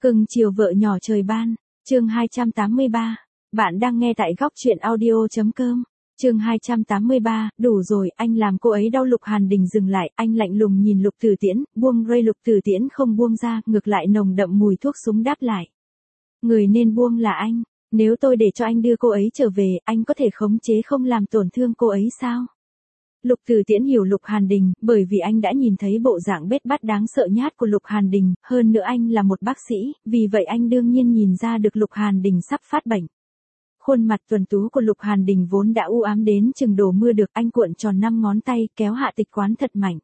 Cưng chiều vợ nhỏ trời ban, chương 283. Bạn đang nghe tại góc truyện audio.com. Chương 283, đủ rồi, anh làm cô ấy đau. Lục Hàn Đình dừng lại, anh lạnh lùng nhìn Lục Tử Tiễn, buông rơi. Lục Tử Tiễn không buông ra, ngược lại nồng đậm mùi thuốc súng đáp lại. Người nên buông là anh, nếu tôi để cho anh đưa cô ấy trở về, anh có thể khống chế không làm tổn thương cô ấy sao? Lục Tử Tiễn hiểu Lục Hàn Đình, bởi vì anh đã nhìn thấy bộ dạng bết bát đáng sợ nhát của Lục Hàn Đình, hơn nữa anh là một bác sĩ, vì vậy anh đương nhiên nhìn ra được Lục Hàn Đình sắp phát bệnh. Khuôn mặt tuấn tú của Lục Hàn Đình vốn đã u ám đến chừng đổ mưa được, anh cuộn tròn 5 ngón tay, kéo Hạ Tịch Quán thật mạnh.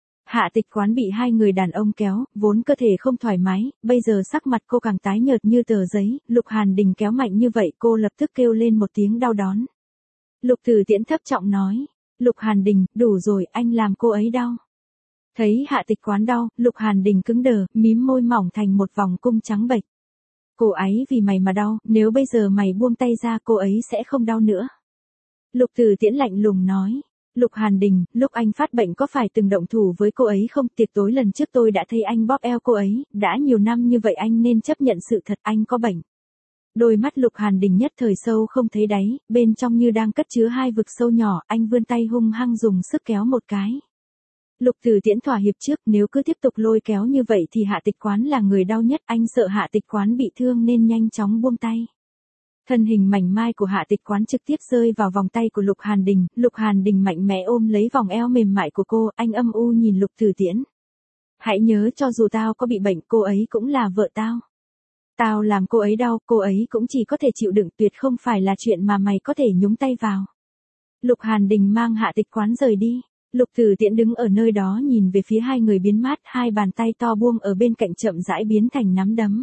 Hạ Tịch Quán bị hai người đàn ông kéo, vốn cơ thể không thoải mái, bây giờ sắc mặt cô càng tái nhợt như tờ giấy, Lục Hàn Đình kéo mạnh như vậy cô lập tức kêu lên một tiếng đau đớn. Lục Tử Tiễn thấp giọng nói. Lục Hàn Đình, đủ rồi, anh làm cô ấy đau. Thấy Hạ Tịch Quán đau, Lục Hàn Đình cứng đờ, mím môi mỏng thành một vòng cung trắng bệch. Cô ấy vì mày mà đau, nếu bây giờ mày buông tay ra cô ấy sẽ không đau nữa. Lục Tử Tiễn lạnh lùng nói. Lục Hàn Đình, lúc anh phát bệnh có phải từng động thủ với cô ấy không? Tiệc tối lần trước tôi đã thấy anh bóp eo cô ấy, đã nhiều năm như vậy anh nên chấp nhận sự thật anh có bệnh. Đôi mắt Lục Hàn Đình nhất thời sâu không thấy đáy, bên trong như đang cất chứa hai vực sâu nhỏ, anh vươn tay hung hăng dùng sức kéo một cái. Lục Tử Tiễn thỏa hiệp trước, nếu cứ tiếp tục lôi kéo như vậy thì Hạ Tịch Quán là người đau nhất, anh sợ Hạ Tịch Quán bị thương nên nhanh chóng buông tay. Thân hình mảnh mai của Hạ Tịch Quán trực tiếp rơi vào vòng tay của Lục Hàn Đình, Lục Hàn Đình mạnh mẽ ôm lấy vòng eo mềm mại của cô, anh âm u nhìn Lục Tử Tiễn. Hãy nhớ cho dù tao có bị bệnh cô ấy cũng là vợ tao. Tao làm cô ấy đau, cô ấy cũng chỉ có thể chịu đựng, tuyệt không phải là chuyện mà mày có thể nhúng tay vào. Lục Hàn Đình mang Hạ Tịch Quán rời đi. Lục Tử Tiễn đứng ở nơi đó nhìn về phía hai người biến mất, hai bàn tay to buông ở bên cạnh chậm rãi biến thành nắm đấm.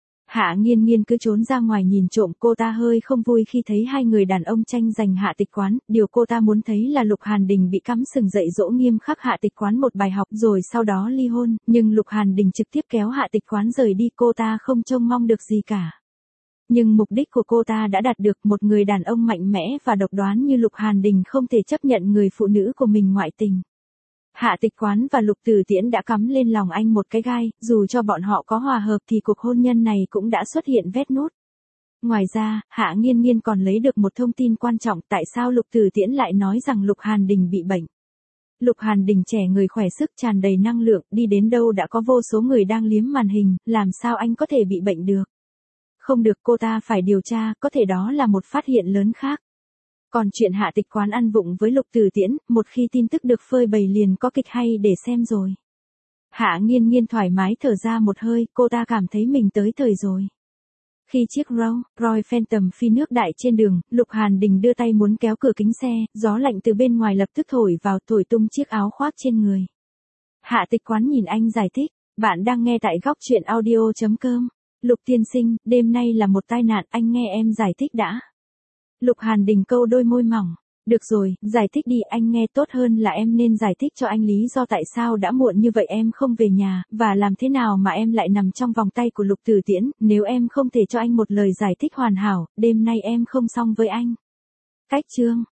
Hạ Nghiên Nghiên cứ trốn ra ngoài nhìn trộm, cô ta hơi không vui khi thấy hai người đàn ông tranh giành Hạ Tịch Quán, điều cô ta muốn thấy là Lục Hàn Đình bị cắm sừng dạy dỗ nghiêm khắc Hạ Tịch Quán một bài học rồi sau đó ly hôn, nhưng Lục Hàn Đình trực tiếp kéo Hạ Tịch Quán rời đi, cô ta không trông mong được gì cả. Nhưng mục đích của cô ta đã đạt được, một người đàn ông mạnh mẽ và độc đoán như Lục Hàn Đình không thể chấp nhận người phụ nữ của mình ngoại tình. Hạ Tịch Quán và Lục Tử Tiễn đã cắm lên lòng anh một cái gai, dù cho bọn họ có hòa hợp thì cuộc hôn nhân này cũng đã xuất hiện vết nứt. Ngoài ra, Hạ Nghiên Nghiên còn lấy được một thông tin quan trọng, tại sao Lục Tử Tiễn lại nói rằng Lục Hàn Đình bị bệnh. Lục Hàn Đình trẻ người khỏe sức tràn đầy năng lượng, đi đến đâu đã có vô số người đang liếm màn hình, làm sao anh có thể bị bệnh được? Không được, cô ta phải điều tra, có thể đó là một phát hiện lớn khác. Còn chuyện Hạ Tịch Quán ăn vụng với Lục Tử Tiễn, một khi tin tức được phơi bày liền có kịch hay để xem rồi. Hạ Nghiên Nghiên thoải mái thở ra một hơi, cô ta cảm thấy mình tới thời rồi. Khi chiếc Royal Phantom phi nước đại trên đường, Lục Hàn Đình đưa tay muốn kéo cửa kính xe, gió lạnh từ bên ngoài lập tức thổi vào, thổi tung chiếc áo khoác trên người. Hạ Tịch Quán nhìn anh giải thích, bạn đang nghe tại góc truyện audio.com. Lục tiên sinh, đêm nay là một tai nạn, anh nghe em giải thích đã. Lục Hàn Đình câu đôi môi mỏng. Được rồi, giải thích đi, anh nghe, tốt hơn là em nên giải thích cho anh lý do tại sao đã muộn như vậy em không về nhà, và làm thế nào mà em lại nằm trong vòng tay của Lục Tử Tiễn, nếu em không thể cho anh một lời giải thích hoàn hảo, đêm nay em không xong với anh. Cách chương.